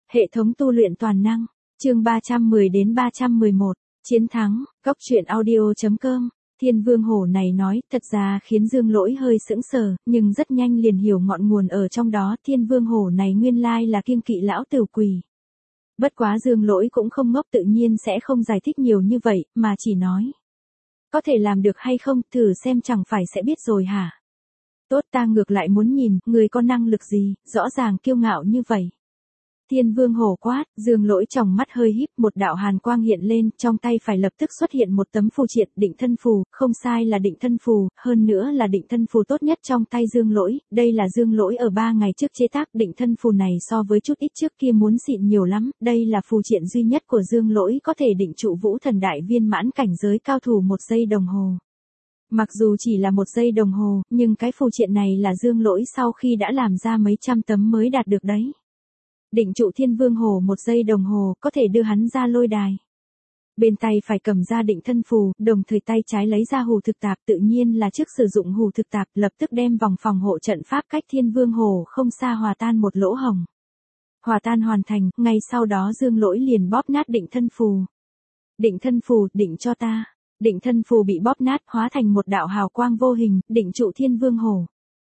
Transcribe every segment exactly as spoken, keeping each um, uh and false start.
Hệ thống tu luyện toàn năng, chương ba trăm mười đến ba trăm mười một, chiến thắng, góc truyện audio chấm com. Thiên Vương Hổ này nói thật ra khiến Dương Lỗi hơi sững sờ, nhưng rất nhanh liền hiểu ngọn nguồn ở trong đó. Thiên Vương Hổ này nguyên lai là kiêng kỵ lão tử quỷ. Bất quá Dương Lỗi cũng không ngốc, tự nhiên sẽ không giải thích nhiều như vậy, mà chỉ nói. Có thể làm được hay không, thử xem chẳng phải sẽ biết rồi hả? Tốt, ta ngược lại muốn nhìn, người có năng lực gì, rõ ràng kiêu ngạo như vậy. Thiên Vương Hổ quát, Dương Lỗi trong mắt hơi híp, một đạo hàn quang hiện lên, trong tay phải lập tức xuất hiện một tấm phù triện, định thân phù, không sai là định thân phù, hơn nữa là định thân phù tốt nhất trong tay Dương Lỗi. Đây là Dương Lỗi ở ba ngày trước chế tác. Định thân phù này so với chút ít trước kia muốn xịn nhiều lắm, đây là phù triện duy nhất của Dương Lỗi có thể định trụ vũ thần đại viên mãn cảnh giới cao thủ một giây đồng hồ. Mặc dù chỉ là một giây đồng hồ, nhưng cái phù triện này là Dương Lỗi sau khi đã làm ra mấy trăm tấm mới đạt được đấy. Định trụ Thiên Vương Hổ một giây đồng hồ, có thể đưa hắn ra lôi đài. Bên tay phải cầm ra định thân phù, đồng thời tay trái lấy ra hù thực tạp, tự nhiên là trước sử dụng hù thực tạp, lập tức đem vòng phòng hộ trận pháp cách Thiên Vương Hổ không xa hòa tan một lỗ hổng. Hòa tan hoàn thành, ngay sau đó Dương Lỗi liền bóp nát định thân phù. Định thân phù, định cho ta. Định thân phù bị bóp nát, hóa thành một đạo hào quang vô hình, định trụ Thiên Vương Hổ.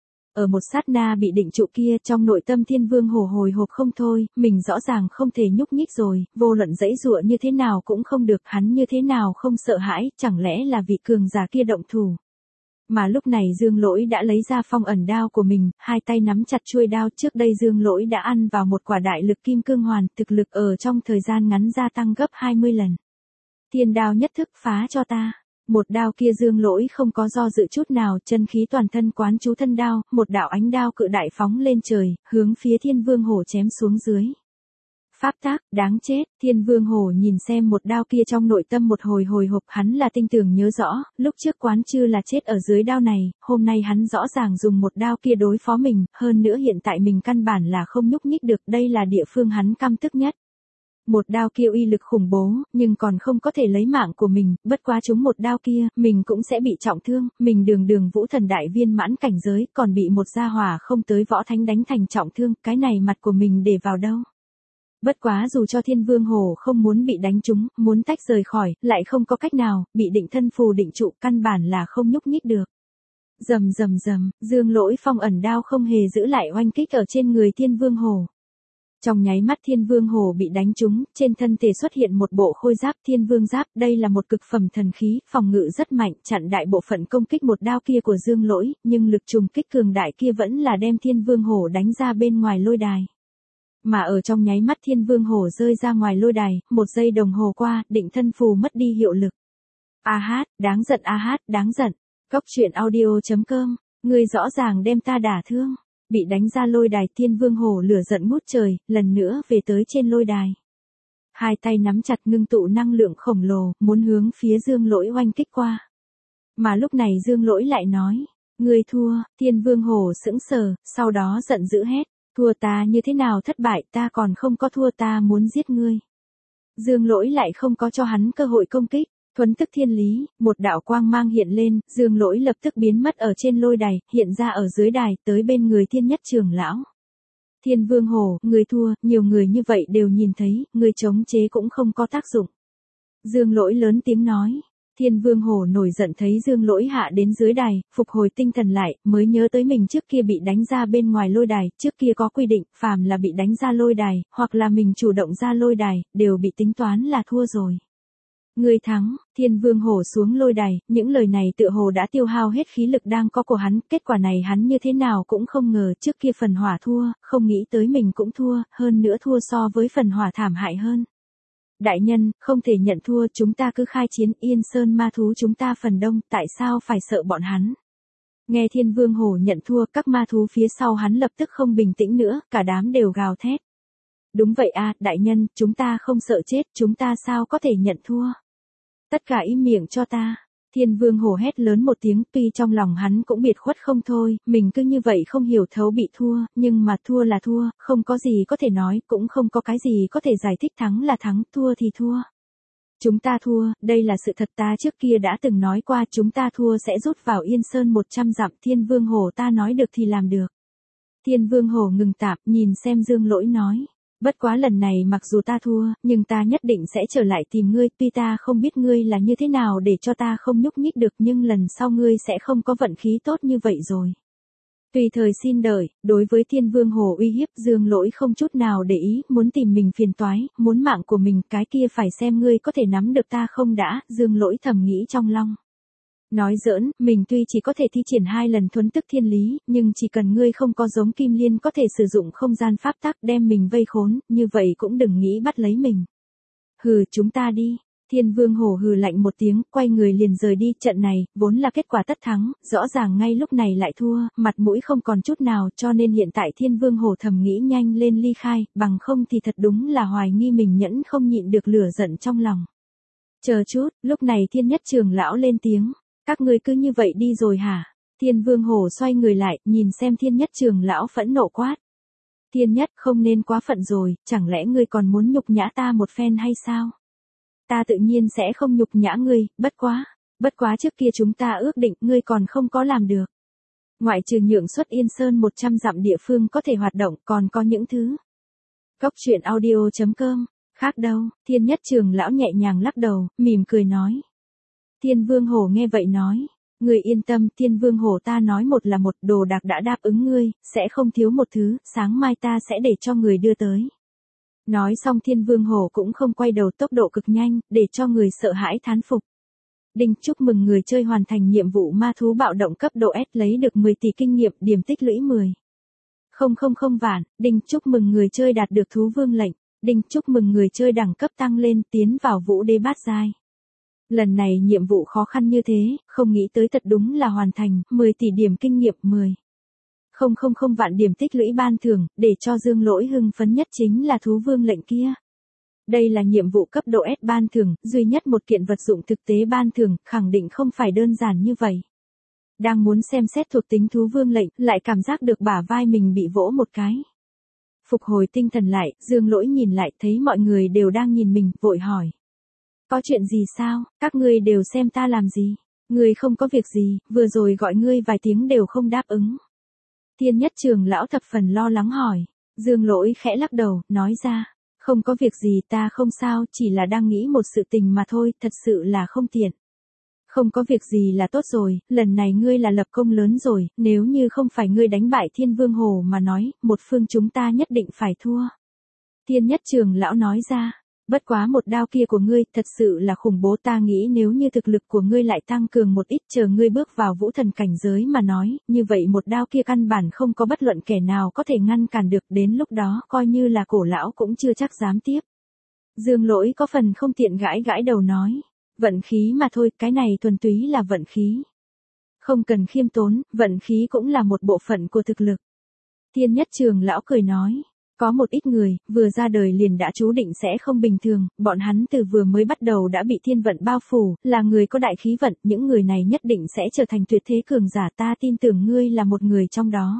Ở một sát na bị định trụ kia, trong nội tâm Thiên Vương Hổ hồi hộp không thôi, mình rõ ràng không thể nhúc nhích rồi, vô luận dãy dụa như thế nào cũng không được, hắn như thế nào không sợ hãi, chẳng lẽ là vị cường giả kia động thủ. Mà lúc này Dương Lỗi đã lấy ra phong ẩn đao của mình, hai tay nắm chặt chuôi đao. Trước đây Dương Lỗi đã ăn vào một quả đại lực kim cương hoàn, thực lực ở trong thời gian ngắn gia tăng gấp hai mươi lần. Thiên đao nhất thức, phá cho ta. Một đao kia Dương Lỗi không có do dự chút nào, chân khí toàn thân quán chú thân đao, một đạo ánh đao cự đại phóng lên trời, hướng phía Thiên Vương Hổ chém xuống dưới. Pháp tác, đáng chết. Thiên Vương Hổ nhìn xem một đao kia trong nội tâm một hồi hồi hộp, hắn là tinh tường nhớ rõ, lúc trước quán chư là chết ở dưới đao này, hôm nay hắn rõ ràng dùng một đao kia đối phó mình, hơn nữa hiện tại mình căn bản là không nhúc nhích được, đây là địa phương hắn căm tức nhất. Một đao kia uy lực khủng bố, nhưng còn không có thể lấy mạng của mình, bất quá chúng một đao kia, mình cũng sẽ bị trọng thương, mình đường đường vũ thần đại viên mãn cảnh giới, còn bị một gia hỏa không tới võ thánh đánh thành trọng thương, cái này mặt của mình để vào đâu. Bất quá dù cho Thiên Vương Hổ không muốn bị đánh trúng, muốn tách rời khỏi, lại không có cách nào, bị định thân phù định trụ, căn bản là không nhúc nhích được. Rầm rầm rầm, Dương Lỗi phong ẩn đao không hề giữ lại oanh kích ở trên người Thiên Vương Hổ. Trong nháy mắt Thiên Vương Hổ bị đánh trúng, trên thân thể xuất hiện một bộ khôi giáp Thiên Vương giáp, đây là một cực phẩm thần khí, phòng ngự rất mạnh, chặn đại bộ phận công kích một đao kia của Dương Lỗi, nhưng lực trùng kích cường đại kia vẫn là đem Thiên Vương Hổ đánh ra bên ngoài lôi đài. Mà ở trong nháy mắt Thiên Vương Hổ rơi ra ngoài lôi đài, một giây đồng hồ qua, định thân phù mất đi hiệu lực. A hát, đáng giận a hát, đáng giận. Góc truyện audio chấm com, người rõ ràng đem ta đả thương. Bị đánh ra lôi đài, Thiên Vương Hổ lửa giận ngút trời, lần nữa về tới trên lôi đài. Hai tay nắm chặt ngưng tụ năng lượng khổng lồ, muốn hướng phía Dương Lỗi oanh kích qua. Mà lúc này Dương Lỗi lại nói, ngươi thua. Thiên Vương Hổ sững sờ, sau đó giận dữ hét, thua ta như thế nào thất bại, ta còn không có thua, ta muốn giết ngươi. Dương Lỗi lại không có cho hắn cơ hội công kích. Thuấn tức thiên lý, một đạo quang mang hiện lên, Dương Lỗi lập tức biến mất ở trên lôi đài, hiện ra ở dưới đài, tới bên người Thiên Nhất Trưởng lão. Thiên Vương Hổ, người thua, nhiều người như vậy đều nhìn thấy, người chống chế cũng không có tác dụng. Dương Lỗi lớn tiếng nói. Thiên Vương Hổ nổi giận thấy Dương Lỗi hạ đến dưới đài, phục hồi tinh thần lại, mới nhớ tới mình trước kia bị đánh ra bên ngoài lôi đài, trước kia có quy định, phàm là bị đánh ra lôi đài, hoặc là mình chủ động ra lôi đài, đều bị tính toán là thua rồi. Ngươi thắng. Thiên Vương Hổ xuống lôi đài, những lời này tựa hồ đã tiêu hao hết khí lực đang có của hắn, kết quả này hắn như thế nào cũng không ngờ, trước kia phần hỏa thua, không nghĩ tới mình cũng thua, hơn nữa thua so với phần hỏa thảm hại hơn. Đại nhân, không thể nhận thua, chúng ta cứ khai chiến, Yên Sơn ma thú chúng ta phần đông, tại sao phải sợ bọn hắn? Nghe Thiên Vương Hổ nhận thua, các ma thú phía sau hắn lập tức không bình tĩnh nữa, cả đám đều gào thét. Đúng vậy a, đại nhân, chúng ta không sợ chết, chúng ta sao có thể nhận thua? Tất cả im miệng cho ta. Thiên Vương Hổ hét lớn một tiếng, tuy trong lòng hắn cũng biệt khuất không thôi, mình cứ như vậy không hiểu thấu bị thua, nhưng mà thua là thua, không có gì có thể nói, cũng không có cái gì có thể giải thích, thắng là thắng, thua thì thua. Chúng ta thua, đây là sự thật, ta trước kia đã từng nói qua, chúng ta thua sẽ rút vào Yên Sơn một trăm dặm, Thiên Vương Hổ ta nói được thì làm được. Thiên Vương Hổ ngừng tạm, nhìn xem Dương Lỗi nói. Bất quá lần này mặc dù ta thua, nhưng ta nhất định sẽ trở lại tìm ngươi, tuy ta không biết ngươi là như thế nào để cho ta không nhúc nhích được, nhưng lần sau ngươi sẽ không có vận khí tốt như vậy rồi. Tùy thời xin đợi, đối với Thiên Vương Hồ uy hiếp, Dương Lỗi không chút nào để ý, muốn tìm mình phiền toái, muốn mạng của mình, cái kia phải xem ngươi có thể nắm được ta không đã, Dương Lỗi thầm nghĩ trong lòng. Nói giỡn, mình tuy chỉ có thể thi triển hai lần thuấn tức thiên lý, nhưng chỉ cần ngươi không có giống Kim Liên có thể sử dụng không gian pháp tắc đem mình vây khốn, như vậy cũng đừng nghĩ bắt lấy mình. Hừ, chúng ta đi. Thiên Vương Hổ hừ lạnh một tiếng, quay người liền rời đi, trận này, vốn là kết quả tất thắng, rõ ràng ngay lúc này lại thua, mặt mũi không còn chút nào, cho nên hiện tại Thiên Vương Hổ thầm nghĩ nhanh lên ly khai, bằng không thì thật đúng là hoài nghi mình nhẫn không nhịn được lửa giận trong lòng. Chờ chút, lúc này Thiên Nhất Trường Lão lên tiếng, các ngươi cứ như vậy đi rồi hả? Thiên Vương Hổ xoay người lại, nhìn xem Thiên Nhất Trường Lão phẫn nộ quát. Thiên Nhất, không nên quá phận rồi, chẳng lẽ ngươi còn muốn nhục nhã ta một phen hay sao? Ta tự nhiên sẽ không nhục nhã ngươi, bất quá, bất quá trước kia chúng ta ước định ngươi còn không có làm được. Ngoại trừ nhượng xuất Yên Sơn một trăm dặm địa phương có thể hoạt động, còn có những thứ. Cốc truyện audio chấm com, khác đâu, Thiên Nhất Trường Lão nhẹ nhàng lắc đầu, mỉm cười nói. Thiên Vương Hổ nghe vậy nói, ngươi yên tâm, Thiên Vương Hổ ta nói một là một, đồ đạc đã đáp ứng ngươi, sẽ không thiếu một thứ, sáng mai ta sẽ để cho người đưa tới. Nói xong Thiên Vương Hổ cũng không quay đầu, tốc độ cực nhanh, để cho người sợ hãi thán phục. Đinh, chúc mừng người chơi hoàn thành nhiệm vụ ma thú bạo động cấp độ S, lấy được mười tỷ kinh nghiệm, điểm tích lũy mười. Không không không vạn. Đinh, chúc mừng người chơi đạt được thú vương lệnh. Đinh, chúc mừng người chơi đẳng cấp tăng lên, tiến vào vũ đế bát giai. Lần này nhiệm vụ khó khăn như thế, không nghĩ tới thật đúng là hoàn thành, mười tỷ điểm kinh nghiệm mười. Không không không vạn điểm tích lũy ban thưởng, để cho Dương Lỗi hưng phấn nhất chính là thú vương lệnh kia. Đây là nhiệm vụ cấp độ S ban thưởng, duy nhất một kiện vật dụng thực tế ban thưởng, khẳng định không phải đơn giản như vậy. Đang muốn xem xét thuộc tính thú vương lệnh, lại cảm giác được bả vai mình bị vỗ một cái. Phục hồi tinh thần lại, Dương Lỗi nhìn lại thấy mọi người đều đang nhìn mình, vội hỏi. Có chuyện gì sao, các ngươi đều xem ta làm gì? Ngươi không có việc gì, vừa rồi gọi ngươi vài tiếng đều không đáp ứng. Thiên Nhất Trường Lão thập phần lo lắng hỏi. Dương Lỗi khẽ lắc đầu, nói ra. Không có việc gì, ta không sao, chỉ là đang nghĩ một sự tình mà thôi, thật sự là không tiện. Không có việc gì là tốt rồi, lần này ngươi là lập công lớn rồi, nếu như không phải ngươi đánh bại Thiên Vương Hồ mà nói, một phương chúng ta nhất định phải thua. Thiên Nhất Trường Lão nói ra. Bất quá một đao kia của ngươi thật sự là khủng bố, ta nghĩ nếu như thực lực của ngươi lại tăng cường một ít, chờ ngươi bước vào vũ thần cảnh giới mà nói, như vậy một đao kia căn bản không có bất luận kẻ nào có thể ngăn cản được, đến lúc đó coi như là cổ lão cũng chưa chắc dám tiếp. Dương Lỗi có phần không tiện gãi gãi đầu nói, vận khí mà thôi, cái này thuần túy là vận khí. Không cần khiêm tốn, vận khí cũng là một bộ phận của thực lực. Thiên Nhất Trường Lão cười nói. Có một ít người, vừa ra đời liền đã chú định sẽ không bình thường, bọn hắn từ vừa mới bắt đầu đã bị thiên vận bao phủ, là người có đại khí vận, những người này nhất định sẽ trở thành tuyệt thế cường giả, ta tin tưởng ngươi là một người trong đó.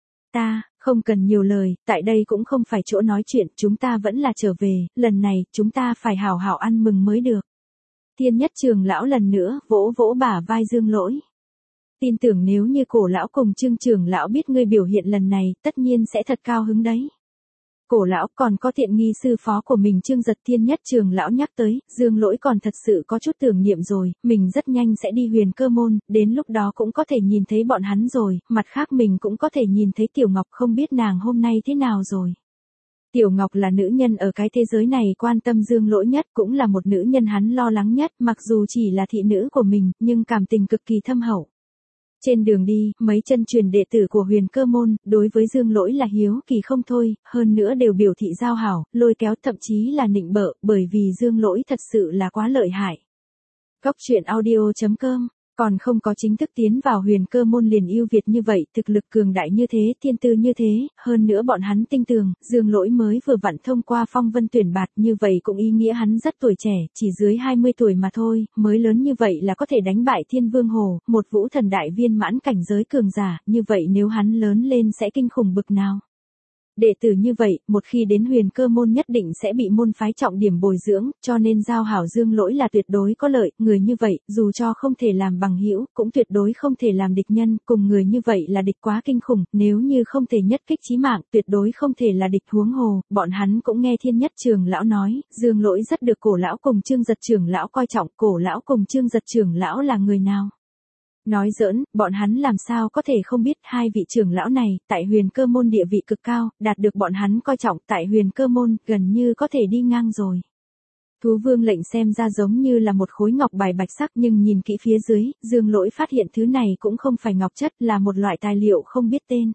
Ta, không cần nhiều lời, tại đây cũng không phải chỗ nói chuyện, chúng ta vẫn là trở về, lần này, chúng ta phải hào hào ăn mừng mới được. Thiên Nhất Trường Lão lần nữa, vỗ vỗ bả vai Dương Lỗi. Tin tưởng nếu như cổ lão cùng Trương Trường Lão biết ngươi biểu hiện lần này, tất nhiên sẽ thật cao hứng đấy. Cổ lão còn có tiện nghi sư phó của mình Trương Giật. Thiên Nhất Trường Lão nhắc tới, Dương Lỗi còn thật sự có chút tưởng niệm rồi, mình rất nhanh sẽ đi Huyền Cơ Môn, đến lúc đó cũng có thể nhìn thấy bọn hắn rồi, mặt khác mình cũng có thể nhìn thấy Tiểu Ngọc, không biết nàng hôm nay thế nào rồi. Tiểu Ngọc là nữ nhân ở cái thế giới này quan tâm Dương Lỗi nhất, cũng là một nữ nhân hắn lo lắng nhất, mặc dù chỉ là thị nữ của mình, nhưng cảm tình cực kỳ thâm hậu. Trên đường đi, mấy chân truyền đệ tử của Huyền Cơ Môn, đối với Dương Lỗi là hiếu kỳ không thôi, hơn nữa đều biểu thị giao hảo, lôi kéo, thậm chí là nịnh bợ, bởi vì Dương Lỗi thật sự là quá lợi hại. Cốc truyện audio chấm com, còn không có chính thức tiến vào Huyền Cơ Môn liền ưu việt như vậy, thực lực cường đại như thế, thiên tư như thế, hơn nữa bọn hắn tinh tường, Dương Lỗi mới vừa vặn thông qua phong vân tuyển bạt, như vậy cũng ý nghĩa hắn rất tuổi trẻ, chỉ dưới hai mươi tuổi mà thôi, mới lớn như vậy là có thể đánh bại Thiên Vương Hồ, một vũ thần đại viên mãn cảnh giới cường giả, như vậy nếu hắn lớn lên sẽ kinh khủng bực nào. Đệ tử như vậy, một khi đến Huyền Cơ môn nhất định sẽ bị môn phái trọng điểm bồi dưỡng, cho nên giao hảo Dương Lỗi là tuyệt đối có lợi, người như vậy, dù cho không thể làm bằng hữu, cũng tuyệt đối không thể làm địch nhân, cùng người như vậy là địch quá kinh khủng, nếu như không thể nhất kích chí mạng, tuyệt đối không thể là địch. Huống hồ, bọn hắn cũng nghe Thiên Nhất trưởng lão nói, Dương Lỗi rất được Cổ lão cùng Trương Giật trưởng lão coi trọng, Cổ lão cùng Trương Giật trưởng lão là người nào? Nói giỡn, bọn hắn làm sao có thể không biết hai vị trưởng lão này, tại Huyền Cơ môn địa vị cực cao, đạt được bọn hắn coi trọng tại Huyền Cơ môn, gần như có thể đi ngang rồi. Thú Vương lệnh xem ra giống như là một khối ngọc bài bạch sắc nhưng nhìn kỹ phía dưới, Dương Lỗi phát hiện thứ này cũng không phải ngọc chất, là một loại tài liệu không biết tên.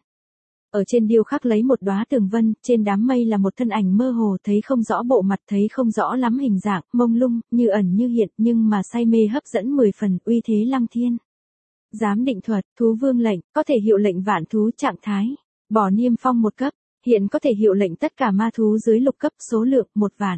Ở trên điêu khắc lấy một đóa tường vân, trên đám mây là một thân ảnh mơ hồ, thấy không rõ bộ mặt, thấy không rõ lắm hình dạng, mông lung, như ẩn như hiện, nhưng mà say mê hấp dẫn mười phần, uy thế lăng thiên. Giám định thuật, Thú Vương lệnh, có thể hiệu lệnh vạn thú trạng thái, bỏ niêm phong một cấp, hiện có thể hiệu lệnh tất cả ma thú dưới lục cấp, số lượng một vạn.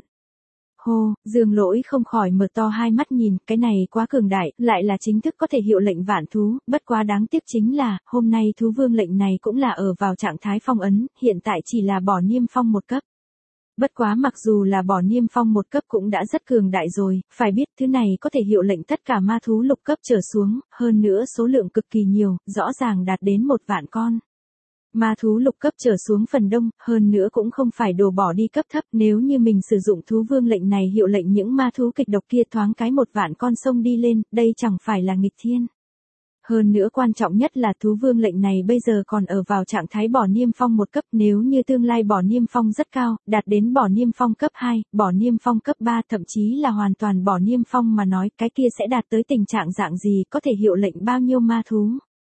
Hô, Dương Lỗi không khỏi mở to hai mắt nhìn, cái này quá cường đại, lại là chính thức có thể hiệu lệnh vạn thú, bất quá đáng tiếc chính là, hôm nay Thú Vương lệnh này cũng là ở vào trạng thái phong ấn, hiện tại chỉ là bỏ niêm phong một cấp. Bất quá mặc dù là bỏ niêm phong một cấp cũng đã rất cường đại rồi, phải biết thứ này có thể hiệu lệnh tất cả ma thú lục cấp trở xuống, hơn nữa số lượng cực kỳ nhiều, rõ ràng đạt đến một vạn con. Ma thú lục cấp trở xuống phần đông, hơn nữa cũng không phải đổ bỏ đi cấp thấp, nếu như mình sử dụng Thú Vương lệnh này hiệu lệnh những ma thú kịch độc kia thoáng cái một vạn con sông đi lên, đây chẳng phải là nghịch thiên. Hơn nữa quan trọng nhất là Thú Vương lệnh này bây giờ còn ở vào trạng thái bỏ niêm phong một cấp, nếu như tương lai bỏ niêm phong rất cao, đạt đến bỏ niêm phong cấp hai, bỏ niêm phong cấp ba, thậm chí là hoàn toàn bỏ niêm phong mà nói, cái kia sẽ đạt tới tình trạng dạng gì, có thể hiệu lệnh bao nhiêu ma thú.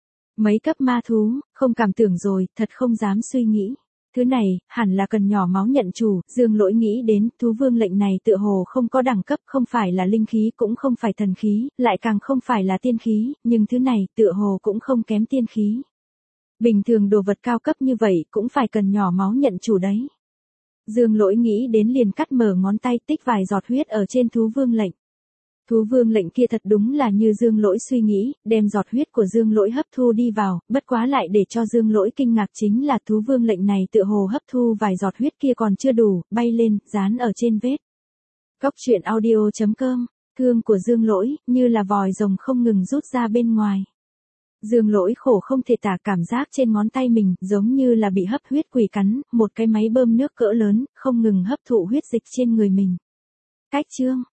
Mấy cấp ma thú, không cảm tưởng rồi, thật không dám suy nghĩ. Thứ này, hẳn là cần nhỏ máu nhận chủ, Dương Lỗi nghĩ đến, Thú Vương lệnh này tựa hồ không có đẳng cấp, không phải là linh khí, cũng không phải thần khí, lại càng không phải là tiên khí, nhưng thứ này, tựa hồ cũng không kém tiên khí. Bình thường đồ vật cao cấp như vậy, cũng phải cần nhỏ máu nhận chủ đấy. Dương Lỗi nghĩ đến liền cắt mở ngón tay, tích vài giọt huyết ở trên Thú Vương lệnh. Thú Vương lệnh kia thật đúng là như Dương Lỗi suy nghĩ, đem giọt huyết của Dương Lỗi hấp thu đi vào, bất quá lại để cho Dương Lỗi kinh ngạc chính là Thú Vương lệnh này tựa hồ hấp thu vài giọt huyết kia còn chưa đủ, bay lên, dán ở trên vết. Cóc truyện audio chấm com, thương của Dương Lỗi, như là vòi rồng không ngừng rút ra bên ngoài. Dương Lỗi khổ không thể tả cảm giác trên ngón tay mình, giống như là bị hấp huyết quỷ cắn, một cái máy bơm nước cỡ lớn, không ngừng hấp thụ huyết dịch trên người mình. Cách chương